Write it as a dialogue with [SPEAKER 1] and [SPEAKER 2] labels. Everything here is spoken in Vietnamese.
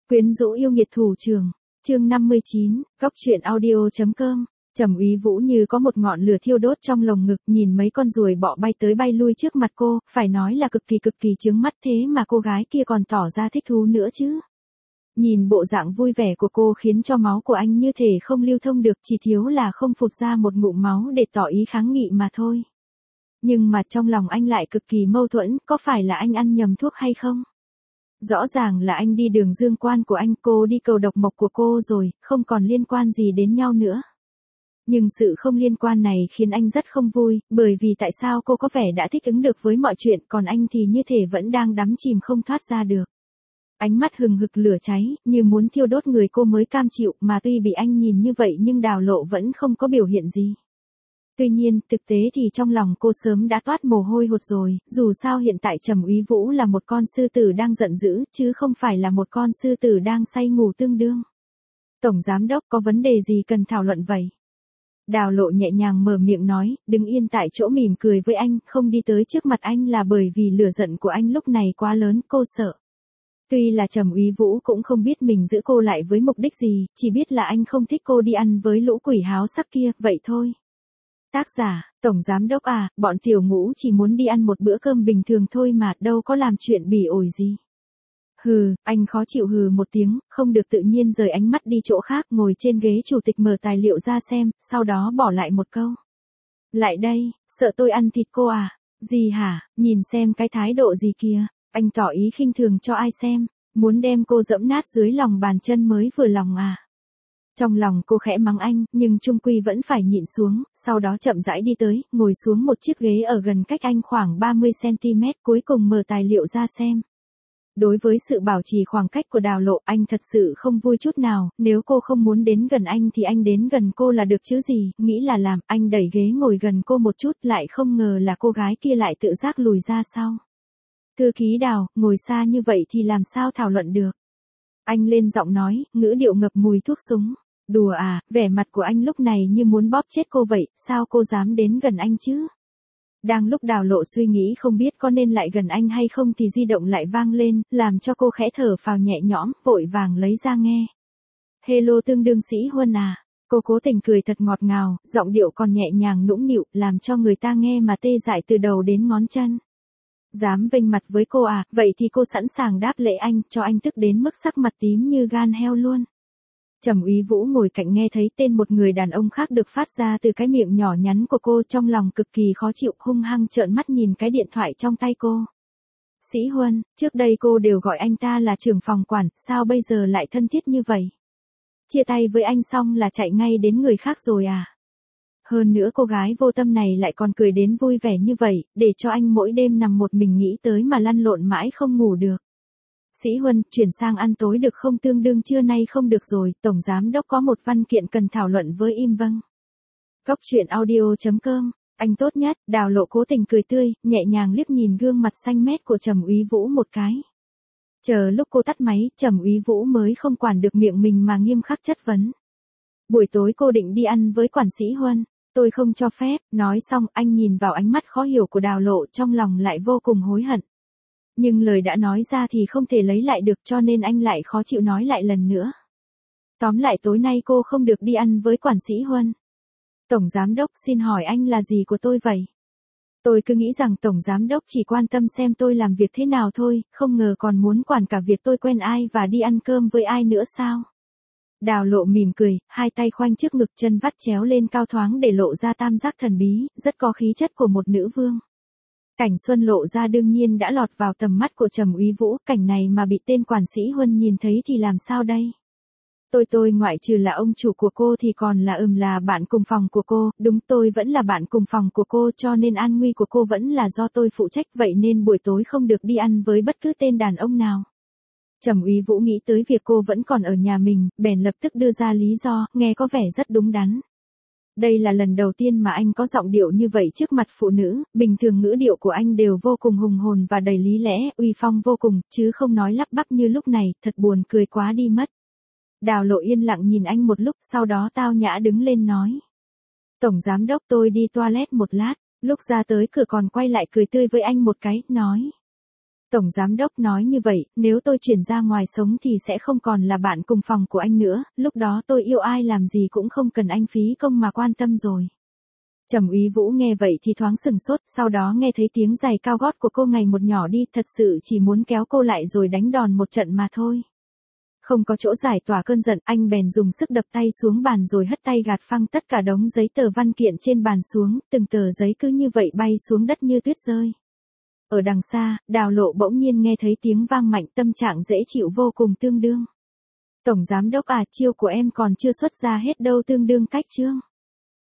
[SPEAKER 1] Quyến rũ yêu nghiệt thủ trưởng, chương 59, góc truyện audio.com. Trầm Úy Vũ như có một ngọn lửa thiêu đốt trong lồng ngực, nhìn mấy con ruồi bọ bay tới bay lui trước mặt cô, phải nói là cực kỳ chướng mắt, thế mà cô gái kia còn tỏ ra thích thú nữa chứ. Nhìn bộ dạng vui vẻ của cô khiến cho máu của anh như thể không lưu thông được, chỉ thiếu là không phụt ra một ngụm máu để tỏ ý kháng nghị mà thôi. Nhưng mà trong lòng anh lại cực kỳ mâu thuẫn, có phải là anh ăn nhầm thuốc hay không? Rõ ràng là anh đi đường dương quan của anh, cô đi cầu độc mộc của cô rồi, không còn liên quan gì đến nhau nữa. Nhưng sự không liên quan này khiến anh rất không vui, bởi vì tại sao cô có vẻ đã thích ứng được với mọi chuyện, còn anh thì như thể vẫn đang đắm chìm không thoát ra được. Ánh mắt hừng hực lửa cháy, như muốn thiêu đốt người cô mới cam chịu, mà tuy bị anh nhìn như vậy nhưng Đào Lộ vẫn không có biểu hiện gì. Tuy nhiên, thực tế thì trong lòng cô sớm đã toát mồ hôi hột rồi, dù sao hiện tại Trầm Úy Vũ là một con sư tử đang giận dữ, chứ không phải là một con sư tử đang say ngủ tương đương. Tổng giám đốc có vấn đề gì cần thảo luận vậy? Đào Lộ nhẹ nhàng mở miệng nói, đứng yên tại chỗ mỉm cười với anh, không đi tới trước mặt anh là bởi vì lửa giận của anh lúc này quá lớn, cô sợ. Tuy là Trầm Úy Vũ cũng không biết mình giữ cô lại với mục đích gì, chỉ biết là anh không thích cô đi ăn với lũ quỷ háo sắc kia, vậy thôi. Tác giả, Tổng Giám Đốc à, bọn tiểu ngũ chỉ muốn đi ăn một bữa cơm bình thường thôi mà, đâu có làm chuyện bỉ ổi gì. Hừ, anh khó chịu hừ một tiếng, không được tự nhiên rời ánh mắt đi chỗ khác, ngồi trên ghế chủ tịch mở tài liệu ra xem, sau đó bỏ lại một câu. Lại đây, sợ tôi ăn thịt cô à? Gì hả, nhìn xem cái thái độ gì kìa, anh tỏ ý khinh thường cho ai xem, muốn đem cô dẫm nát dưới lòng bàn chân mới vừa lòng à? Trong lòng cô khẽ mắng anh, nhưng chung quy vẫn phải nhịn xuống, sau đó chậm rãi đi tới, ngồi xuống một chiếc ghế ở gần cách anh khoảng 30cm, cuối cùng mở tài liệu ra xem. Đối với sự bảo trì khoảng cách của Đào Lộ, anh thật sự không vui chút nào, nếu cô không muốn đến gần anh thì anh đến gần cô là được chứ gì, nghĩ là làm, anh đẩy ghế ngồi gần cô một chút, lại không ngờ là cô gái kia lại tự giác lùi ra sau. Thư ký Đào, ngồi xa như vậy thì làm sao thảo luận được? Anh lên giọng nói, ngữ điệu ngập mùi thuốc súng. Đùa à, vẻ mặt của anh lúc này như muốn bóp chết cô vậy, sao cô dám đến gần anh chứ? Đang lúc Đào Lộ suy nghĩ không biết có nên lại gần anh hay không thì di động lại vang lên, làm cho cô khẽ thở phào nhẹ nhõm, vội vàng lấy ra nghe. Hello tương đương Sĩ Huân à, cô cố tình cười thật ngọt ngào, giọng điệu còn nhẹ nhàng nũng nịu, làm cho người ta nghe mà tê dại từ đầu đến ngón chân. Dám vênh mặt với cô à, vậy thì cô sẵn sàng đáp lễ anh, cho anh tức đến mức sắc mặt tím như gan heo luôn. Trầm Úy Vũ ngồi cạnh nghe thấy tên một người đàn ông khác được phát ra từ cái miệng nhỏ nhắn của cô, trong lòng cực kỳ khó chịu, hung hăng trợn mắt nhìn cái điện thoại trong tay cô. Sĩ Huân, trước đây cô đều gọi anh ta là trưởng phòng quản, sao bây giờ lại thân thiết như vậy? Chia tay với anh xong là chạy ngay đến người khác rồi à? Hơn nữa cô gái vô tâm này lại còn cười đến vui vẻ như vậy, để cho anh mỗi đêm nằm một mình nghĩ tới mà lăn lộn mãi không ngủ được. Sĩ Huân, chuyển sang ăn tối được không, tương đương trưa nay không được rồi, Tổng Giám Đốc có một văn kiện cần thảo luận với Im vâng. Góc truyện audio.com, anh tốt nhất, Đào Lộ cố tình cười tươi, nhẹ nhàng liếc nhìn gương mặt xanh mét của Trầm Úy Vũ một cái. Chờ lúc cô tắt máy, Trầm Úy Vũ mới không quản được miệng mình mà nghiêm khắc chất vấn. Buổi tối cô định đi ăn với quản Sĩ Huân, tôi không cho phép, nói xong anh nhìn vào ánh mắt khó hiểu của Đào Lộ, trong lòng lại vô cùng hối hận. Nhưng lời đã nói ra thì không thể lấy lại được, cho nên anh lại khó chịu nói lại lần nữa. Tóm lại tối nay cô không được đi ăn với quản Sĩ Huân. Tổng Giám Đốc, xin hỏi anh là gì của tôi vậy? Tôi cứ nghĩ rằng Tổng Giám Đốc chỉ quan tâm xem tôi làm việc thế nào thôi, không ngờ còn muốn quản cả việc tôi quen ai và đi ăn cơm với ai nữa sao? Đào Lộ mỉm cười, hai tay khoanh trước ngực, chân vắt chéo lên cao thoáng để lộ ra tam giác thần bí, rất có khí chất của một nữ vương. Cảnh Xuân lộ ra đương nhiên đã lọt vào tầm mắt của Trầm Úy Vũ, cảnh này mà bị tên quản Sĩ Huân nhìn thấy thì làm sao đây? Tôi ngoại trừ là ông chủ của cô thì còn là bạn cùng phòng của cô, đúng, tôi vẫn là bạn cùng phòng của cô, cho nên an nguy của cô vẫn là do tôi phụ trách, vậy nên buổi tối không được đi ăn với bất cứ tên đàn ông nào. Trầm Úy Vũ nghĩ tới việc cô vẫn còn ở nhà mình, bèn lập tức đưa ra lý do, nghe có vẻ rất đúng đắn. Đây là lần đầu tiên mà anh có giọng điệu như vậy trước mặt phụ nữ, bình thường ngữ điệu của anh đều vô cùng hùng hồn và đầy lý lẽ, uy phong vô cùng, chứ không nói lắp bắp như lúc này, thật buồn cười quá đi mất. Đào Lộ yên lặng nhìn anh một lúc, sau đó tao nhã đứng lên nói. Tổng Giám Đốc, tôi đi toilet một lát, lúc ra tới cửa còn quay lại cười tươi với anh một cái, nói. Tổng giám đốc nói như vậy, nếu tôi chuyển ra ngoài sống thì sẽ không còn là bạn cùng phòng của anh nữa, lúc đó tôi yêu ai làm gì cũng không cần anh phí công mà quan tâm rồi. Trầm Úy Vũ nghe vậy thì thoáng sừng sốt, sau đó nghe thấy tiếng giày cao gót của cô ngày một nhỏ đi, thật sự chỉ muốn kéo cô lại rồi đánh đòn một trận mà thôi. Không có chỗ giải tỏa cơn giận, anh bèn dùng sức đập tay xuống bàn rồi hất tay gạt phăng tất cả đống giấy tờ văn kiện trên bàn xuống, từng tờ giấy cứ như vậy bay xuống đất như tuyết rơi. Ở đằng xa, Đào Lộ bỗng nhiên nghe thấy tiếng vang mạnh, tâm trạng dễ chịu vô cùng tương đương. Tổng giám đốc à, chiêu của em còn chưa xuất ra hết đâu, tương đương cách chương.